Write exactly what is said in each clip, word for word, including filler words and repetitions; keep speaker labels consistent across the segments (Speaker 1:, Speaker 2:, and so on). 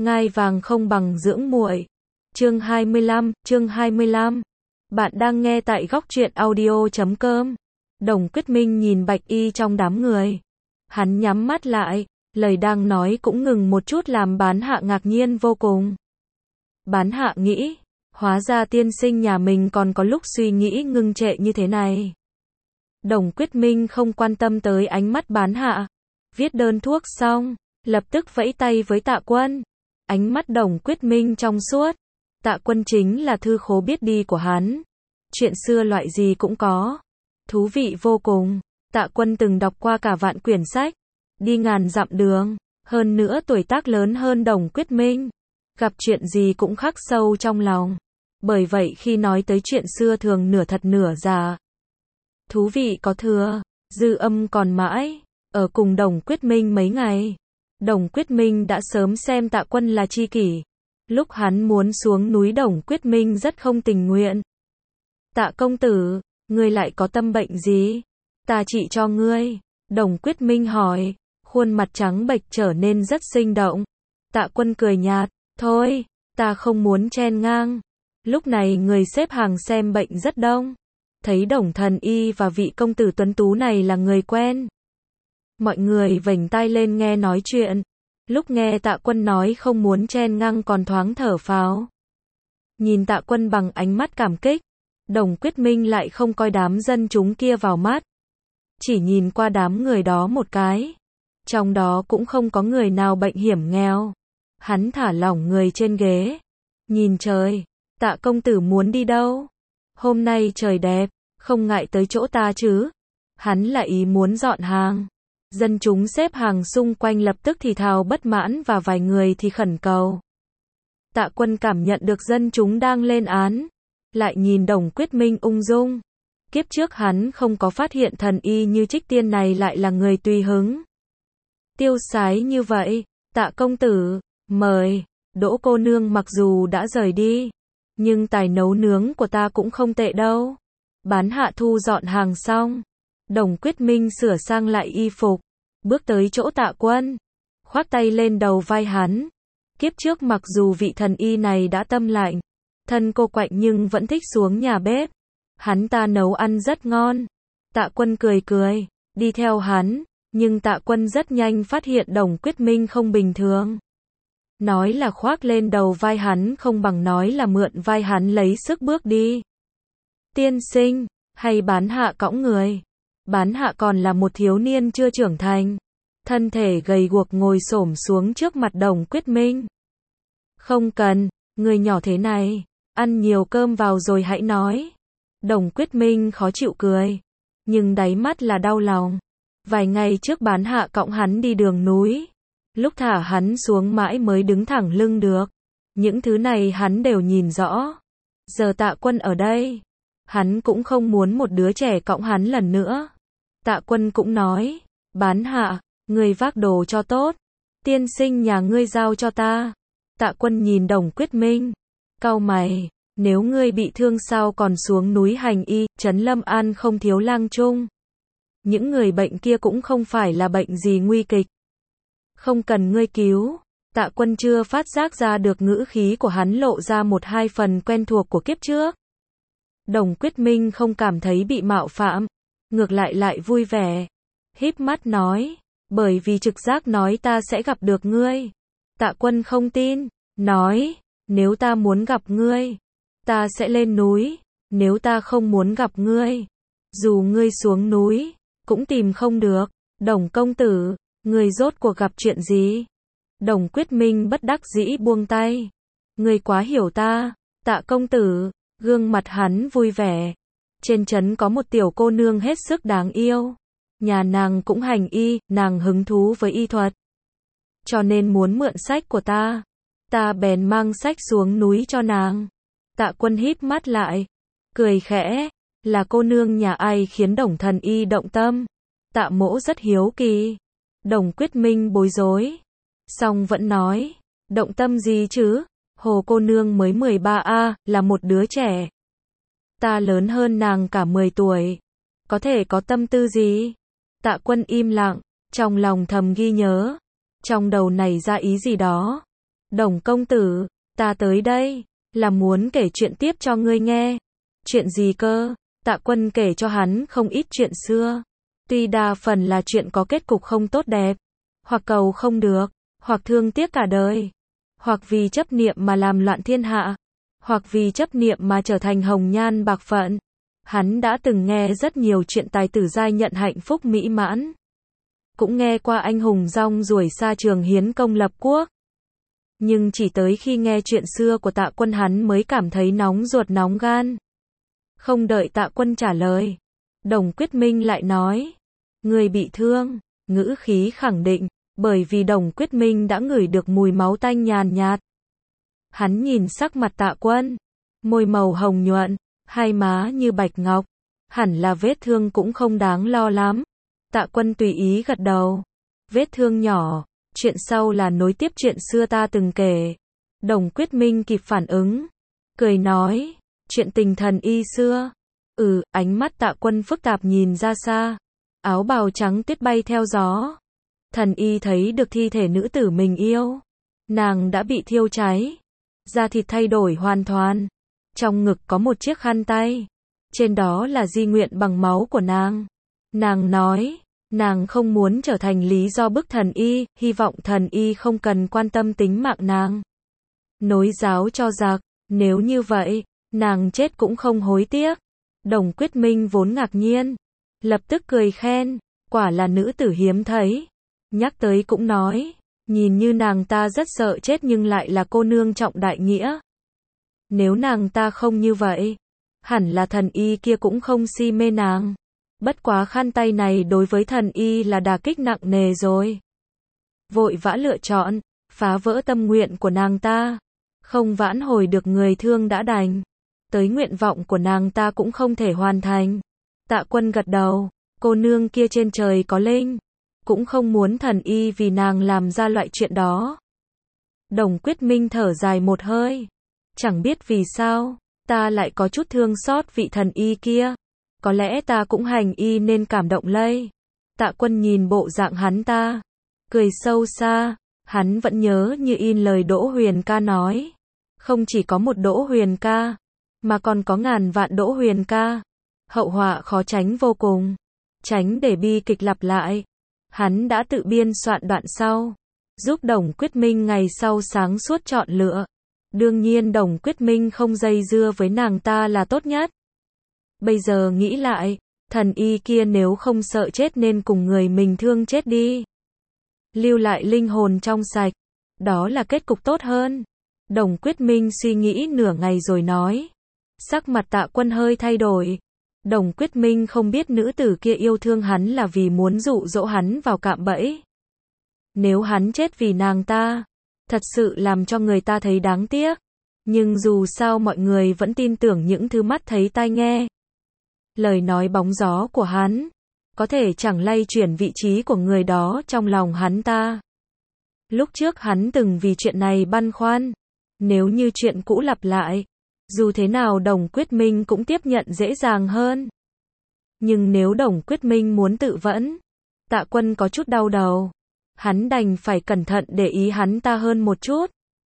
Speaker 1: Ngai vàng không bằng dưỡng muội. Chương hai mươi lăm, chương hai mươi lăm. Bạn đang nghe tại góc truyện audio chấm com. Đồng Quyết Minh nhìn Bạch Y trong đám người. Hắn nhắm mắt lại, lời đang nói cũng ngừng một chút làm Bán Hạ ngạc nhiên vô cùng. Bán Hạ nghĩ, hóa ra tiên sinh nhà mình còn có lúc suy nghĩ ngưng trệ như thế này. Đồng Quyết Minh không quan tâm tới ánh mắt Bán Hạ. Viết đơn thuốc xong, lập tức vẫy tay với Tạ Quân. Ánh mắt Đồng Quyết Minh trong suốt. Tạ Quân chính là thư khố biết đi của hắn. Chuyện xưa loại gì cũng có. Thú vị vô cùng. Tạ Quân từng đọc qua cả vạn quyển sách. Đi ngàn dặm đường. Hơn nữa tuổi tác lớn hơn Đồng Quyết Minh. Gặp chuyện gì cũng khắc sâu trong lòng. Bởi vậy khi nói tới chuyện xưa thường nửa thật nửa giả. Thú vị có thừa. Dư âm còn mãi. Ở cùng Đồng Quyết Minh mấy ngày. Đồng Quyết Minh đã sớm xem Tạ Quân là tri kỷ. Lúc hắn muốn xuống núi Đồng Quyết Minh rất không tình nguyện. Tạ công tử, ngươi lại có tâm bệnh gì? Ta trị cho ngươi. Đồng Quyết Minh hỏi. Khuôn mặt trắng bệch trở nên rất sinh động. Tạ Quân cười nhạt. Thôi, ta không muốn chen ngang. Lúc này người xếp hàng xem bệnh rất đông. Thấy Đồng thần y và vị công tử tuấn tú này là người quen. Mọi người vểnh tai lên nghe nói chuyện. Lúc nghe Tạ Quân nói không muốn chen ngang còn thoáng thở phào. Nhìn Tạ Quân bằng ánh mắt cảm kích. Đồng Quyết Minh lại không coi đám dân chúng kia vào mắt. Chỉ nhìn qua đám người đó một cái. Trong đó cũng không có người nào bệnh hiểm nghèo. Hắn thả lỏng người trên ghế. Nhìn trời. Tạ công tử muốn đi đâu? Hôm nay trời đẹp. Không ngại tới chỗ ta chứ? Hắn lại ý muốn dọn hàng. Dân chúng xếp hàng xung quanh lập tức thì thào bất mãn và vài người thì khẩn cầu. Tạ Quân cảm nhận được dân chúng đang lên án. Lại nhìn Đồng Quyết Minh ung dung. Kiếp trước hắn không có phát hiện thần y như Trích Tiên này lại là người tùy hứng. Tiêu sái như vậy. Tạ công tử, mời. Đỗ cô nương mặc dù đã rời đi. Nhưng tài nấu nướng của ta cũng không tệ đâu. Bán Hạ thu dọn hàng xong. Đồng Quyết Minh sửa sang lại y phục. Bước tới chỗ Tạ Quân. Khoác tay lên đầu vai hắn. Kiếp trước mặc dù vị thần y này đã tâm lạnh. Thân cô quạnh nhưng vẫn thích xuống nhà bếp. Hắn ta nấu ăn rất ngon. Tạ Quân cười cười. Đi theo hắn. Nhưng Tạ Quân rất nhanh phát hiện Đồng Quyết Minh không bình thường. Nói là khoác lên đầu vai hắn không bằng nói là mượn vai hắn lấy sức bước đi. Tiên sinh. Hay Bán Hạ cõng người. Bán Hạ còn là một thiếu niên chưa trưởng thành. Thân thể gầy guộc ngồi xổm xuống trước mặt Đồng Quyết Minh. Không cần, người nhỏ thế này. Ăn nhiều cơm vào rồi hãy nói. Đồng Quyết Minh khó chịu cười. Nhưng đáy mắt là đau lòng. Vài ngày trước Bán Hạ cõng hắn đi đường núi. Lúc thả hắn xuống mãi mới đứng thẳng lưng được. Những thứ này hắn đều nhìn rõ. Giờ Tạ Quân ở đây. Hắn cũng không muốn một đứa trẻ cõng hắn lần nữa. Tạ Quân cũng nói. Bán Hạ, ngươi vác đồ cho tốt. Tiên sinh nhà ngươi giao cho ta. Tạ Quân nhìn Đồng Quyết Minh. Cau mày. Nếu ngươi bị thương sao còn xuống núi hành y, trấn Lâm An không thiếu lang trung. Những người bệnh kia cũng không phải là bệnh gì nguy kịch. Không cần ngươi cứu. Tạ Quân chưa phát giác ra được ngữ khí của hắn lộ ra một hai phần quen thuộc của kiếp trước. Đồng Quyết Minh không cảm thấy bị mạo phạm. Ngược lại lại vui vẻ. Híp mắt nói. Bởi vì trực giác nói ta sẽ gặp được ngươi. Tạ Quân không tin. Nói. Nếu ta muốn gặp ngươi. Ta sẽ lên núi. Nếu ta không muốn gặp ngươi. Dù ngươi xuống núi. Cũng tìm không được. Đồng công tử. Ngươi rốt cuộc gặp chuyện gì? Đồng Quyết Minh bất đắc dĩ buông tay. Ngươi quá hiểu ta. Tạ công tử. Gương mặt hắn vui vẻ. Trên trấn có một tiểu cô nương hết sức đáng yêu. Nhà nàng cũng hành y, nàng hứng thú với y thuật. Cho nên muốn mượn sách của ta. Ta bèn mang sách xuống núi cho nàng. Tạ Quân híp mắt lại. Cười khẽ. Là cô nương nhà ai khiến Đồng thần y động tâm? Tạ mỗ rất hiếu kỳ. Đồng Quyết Minh bối rối. Xong vẫn nói. Động tâm gì chứ? Hồ cô nương mới mười ba a, là một đứa trẻ. Ta lớn hơn nàng cả mười tuổi. Có thể có tâm tư gì? Tạ Quân im lặng, trong lòng thầm ghi nhớ. Trong đầu nảy ra ý gì đó. Đồng công tử, ta tới đây, là muốn kể chuyện tiếp cho ngươi nghe. Chuyện gì cơ? Tạ Quân kể cho hắn không ít chuyện xưa. Tuy đa phần là chuyện có kết cục không tốt đẹp, hoặc cầu không được, hoặc thương tiếc cả đời, hoặc vì chấp niệm mà làm loạn thiên hạ, hoặc vì chấp niệm mà trở thành hồng nhan bạc phận. Hắn đã từng nghe rất nhiều chuyện tài tử giai nhận hạnh phúc mỹ mãn. Cũng nghe qua anh hùng rong ruổi xa trường hiến công lập quốc. Nhưng chỉ tới khi nghe chuyện xưa của Tạ Quân hắn mới cảm thấy nóng ruột nóng gan. Không đợi Tạ Quân trả lời, Đồng Quyết Minh lại nói, người bị thương, ngữ khí khẳng định, bởi vì Đồng Quyết Minh đã ngửi được mùi máu tanh nhàn nhạt. Hắn nhìn sắc mặt Tạ Quân, môi màu hồng nhuận, hai má như bạch ngọc, hẳn là vết thương cũng không đáng lo lắm. Tạ Quân tùy ý gật đầu, vết thương nhỏ, chuyện sau là nối tiếp chuyện xưa ta từng kể. Đồng Quyết Minh kịp phản ứng, cười nói, chuyện tình thần y xưa. Ừ, ánh mắt Tạ Quân phức tạp nhìn ra xa, áo bào trắng tuyết bay theo gió. Thần y thấy được thi thể nữ tử mình yêu, nàng đã bị thiêu cháy, da thịt thay đổi hoàn toàn, trong ngực có một chiếc khăn tay, trên đó là di nguyện bằng máu của nàng. Nàng nói, nàng không muốn trở thành lý do bức thần y, hy vọng thần y không cần quan tâm tính mạng nàng. Nối giáo cho giặc, nếu như vậy, nàng chết cũng không hối tiếc. Đồng Quyết Minh vốn ngạc nhiên, lập tức cười khen, quả là nữ tử hiếm thấy. Nhắc tới cũng nói, nhìn như nàng ta rất sợ chết nhưng lại là cô nương trọng đại nghĩa. Nếu nàng ta không như vậy, hẳn là thần y kia cũng không si mê nàng. Bất quá khăn tay này đối với thần y là đả kích nặng nề rồi. Vội vã lựa chọn, phá vỡ tâm nguyện của nàng ta. Không vãn hồi được người thương đã đành. Tới nguyện vọng của nàng ta cũng không thể hoàn thành. Tạ Quân gật đầu, cô nương kia trên trời có linh, cũng không muốn thần y vì nàng làm ra loại chuyện đó. Đồng Quyết Minh thở dài một hơi. Chẳng biết vì sao, ta lại có chút thương xót vị thần y kia. Có lẽ ta cũng hành y nên cảm động lây. Tạ Quân nhìn bộ dạng hắn ta, cười sâu xa, hắn vẫn nhớ như in lời Đỗ Huyền Ca nói. Không chỉ có một Đỗ Huyền Ca, mà còn có ngàn vạn Đỗ Huyền Ca. Hậu họa khó tránh vô cùng, tránh để bi kịch lặp lại. Hắn đã tự biên soạn đoạn sau, giúp Đồng Quyết Minh ngày sau sáng suốt chọn lựa. Đương nhiên Đồng Quyết Minh không dây dưa với nàng ta là tốt nhất. Bây giờ nghĩ lại, thần y kia nếu không sợ chết nên cùng người mình thương chết đi. Lưu lại linh hồn trong sạch, đó là kết cục tốt hơn. Đồng Quyết Minh suy nghĩ nửa ngày rồi nói. Sắc mặt Tạ Quân hơi thay đổi. Đồng Quyết Minh không biết nữ tử kia yêu thương hắn là vì muốn dụ dỗ hắn vào cạm bẫy. Nếu hắn chết vì nàng ta, thật sự làm cho người ta thấy đáng tiếc. Nhưng dù sao mọi người vẫn tin tưởng những thứ mắt thấy tai nghe. Lời nói bóng gió của hắn, có thể chẳng lay chuyển vị trí của người đó trong lòng hắn ta. Lúc trước hắn từng vì chuyện này băn khoăn. Nếu như chuyện cũ lặp lại, dù thế nào Đồng Quyết Minh cũng tiếp nhận dễ dàng hơn. Nhưng nếu Đồng Quyết Minh muốn tự vẫn, Tạ Quân có chút đau đầu. Hắn đành phải cẩn thận để ý hắn ta hơn một chút.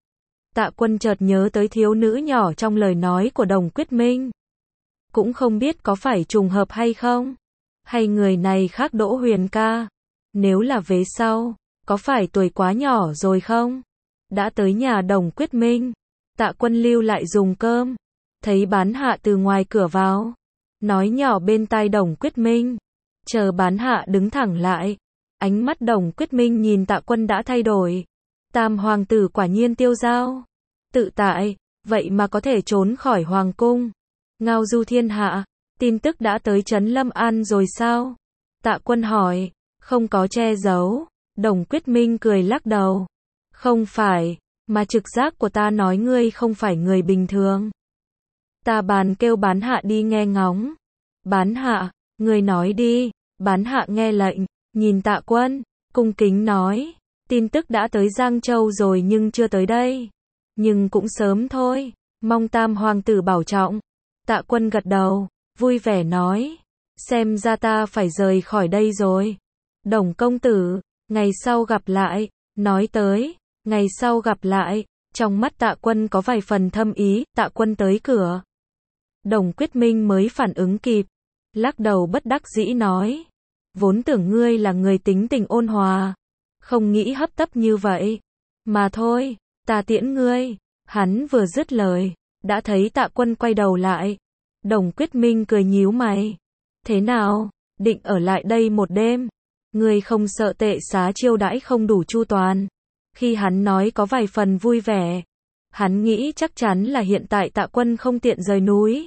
Speaker 1: Tạ Quân chợt nhớ tới thiếu nữ nhỏ trong lời nói của Đồng Quyết Minh. Cũng không biết có phải trùng hợp hay không, hay người này khác Đỗ Huyền Ca. Nếu là vế sau, có phải tuổi quá nhỏ rồi không? Đã tới nhà Đồng Quyết Minh, Tạ Quân lưu lại dùng cơm, thấy Bán Hạ từ ngoài cửa vào, nói nhỏ bên tai Đồng Quyết Minh. Chờ Bán Hạ đứng thẳng lại, ánh mắt Đồng Quyết Minh nhìn Tạ Quân đã thay đổi. Tam hoàng tử quả nhiên tiêu dao, tự tại, vậy mà có thể trốn khỏi hoàng cung, ngao du thiên hạ. Tin tức đã tới trấn Lâm An rồi sao? Tạ Quân hỏi. Không có che giấu. Đồng Quyết Minh cười lắc đầu. Không phải, mà trực giác của ta nói ngươi không phải người bình thường. Ta bàn kêu Bán Hạ đi nghe ngóng. Bán Hạ, ngươi nói đi. Bán Hạ nghe lệnh, nhìn Tạ Quân, cung kính nói. Tin tức đã tới Giang Châu rồi nhưng chưa tới đây. Nhưng cũng sớm thôi, mong Tam hoàng tử bảo trọng. Tạ Quân gật đầu, vui vẻ nói. Xem ra ta phải rời khỏi đây rồi. Đồng công tử, ngày sau gặp lại. Nói tới, ngày sau gặp lại. Trong mắt Tạ Quân có vài phần thâm ý, Tạ Quân tới cửa. Đồng Quyết Minh mới phản ứng kịp, lắc đầu bất đắc dĩ nói, vốn tưởng ngươi là người tính tình ôn hòa, không nghĩ hấp tấp như vậy, mà thôi, ta tiễn ngươi. Hắn vừa dứt lời, đã thấy Tạ Quân quay đầu lại. Đồng Quyết Minh cười nhíu mày, thế nào, định ở lại đây một đêm, ngươi không sợ tệ xá chiêu đãi không đủ chu toàn? Khi hắn nói có vài phần vui vẻ, hắn nghĩ chắc chắn là hiện tại Tạ Quân không tiện rời núi.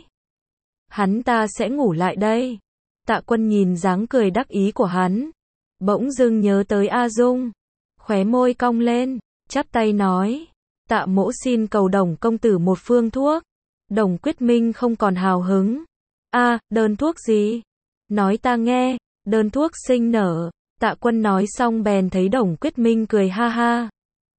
Speaker 1: Hắn ta sẽ ngủ lại đây. Tạ Quân nhìn dáng cười đắc ý của hắn, bỗng dưng nhớ tới A Dung, khóe môi cong lên, chắp tay nói, Tạ mỗ xin cầu Đồng công tử một phương thuốc. Đồng Quyết Minh không còn hào hứng. A, à, đơn thuốc gì? Nói ta nghe. Đơn thuốc sinh nở. Tạ Quân nói xong bèn thấy Đồng Quyết Minh cười ha ha.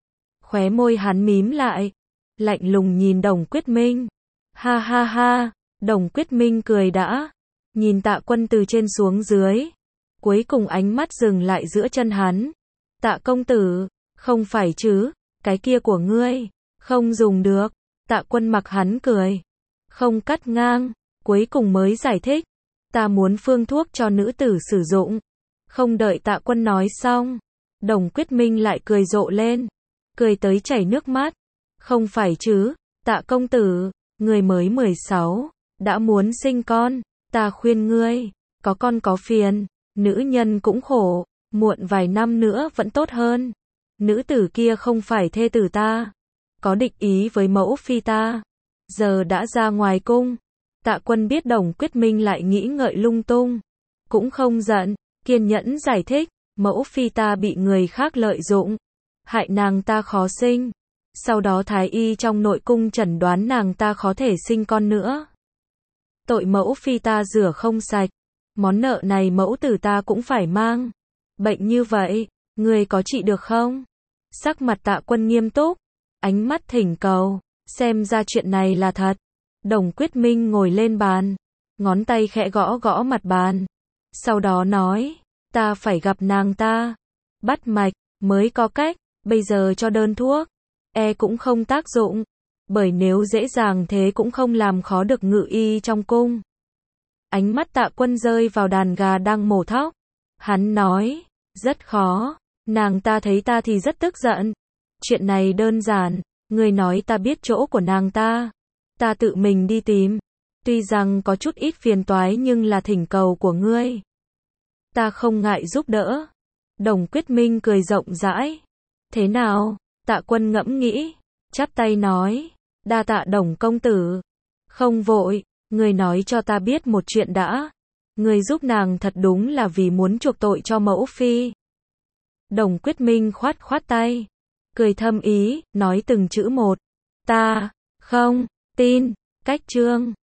Speaker 1: Khóe môi hắn mím lại, lạnh lùng nhìn Đồng Quyết Minh. Ha ha ha. Đồng Quyết Minh cười đã, nhìn Tạ Quân từ trên xuống dưới, cuối cùng ánh mắt dừng lại giữa chân hắn. Tạ công tử, không phải chứ, cái kia của ngươi, không dùng được. Tạ Quân mặc hắn cười, không cắt ngang, cuối cùng mới giải thích, ta muốn phương thuốc cho nữ tử sử dụng. Không đợi Tạ Quân nói xong, Đồng Quyết Minh lại cười rộ lên, cười tới chảy nước mắt. Không phải chứ, Tạ công tử, người mới mười sáu, đã muốn sinh con, ta khuyên ngươi, có con có phiền, nữ nhân cũng khổ, muộn vài năm nữa vẫn tốt hơn. Nữ tử kia không phải thê tử ta, có địch ý với mẫu phi ta, giờ đã ra ngoài cung. Tạ Quân biết Đồng Quyết Minh lại nghĩ ngợi lung tung, cũng không giận, kiên nhẫn giải thích, mẫu phi ta bị người khác lợi dụng, hại nàng ta khó sinh. Sau đó thái y trong nội cung chẩn đoán nàng ta khó thể sinh con nữa. Tội mẫu phi ta rửa không sạch, món nợ này mẫu tử ta cũng phải mang. Bệnh như vậy, người có trị được không? Sắc mặt Tạ Quân nghiêm túc, ánh mắt thỉnh cầu, xem ra chuyện này là thật. Đồng Quyết Minh ngồi lên bàn, ngón tay khẽ gõ gõ mặt bàn, sau đó nói, ta phải gặp nàng ta, bắt mạch, mới có cách, bây giờ cho đơn thuốc, e cũng không tác dụng, bởi nếu dễ dàng thế cũng không làm khó được ngự y trong cung. Ánh mắt Tạ Quân rơi vào đàn gà đang mổ thóc, hắn nói, rất khó, nàng ta thấy ta thì rất tức giận. Chuyện này đơn giản, người nói ta biết chỗ của nàng ta, ta tự mình đi tìm, tuy rằng có chút ít phiền toái nhưng là thỉnh cầu của ngươi, ta không ngại giúp đỡ. Đồng Quyết Minh cười rộng rãi, thế nào? Tạ Quân ngẫm nghĩ, chắp tay nói, đa tạ Đồng công tử. Không vội, người nói cho ta biết một chuyện đã, người giúp nàng thật đúng là vì muốn chuộc tội cho mẫu phi. Đồng Quyết Minh khoát khoát tay, cười thâm ý, nói từng chữ một, ta không tin. Cách chương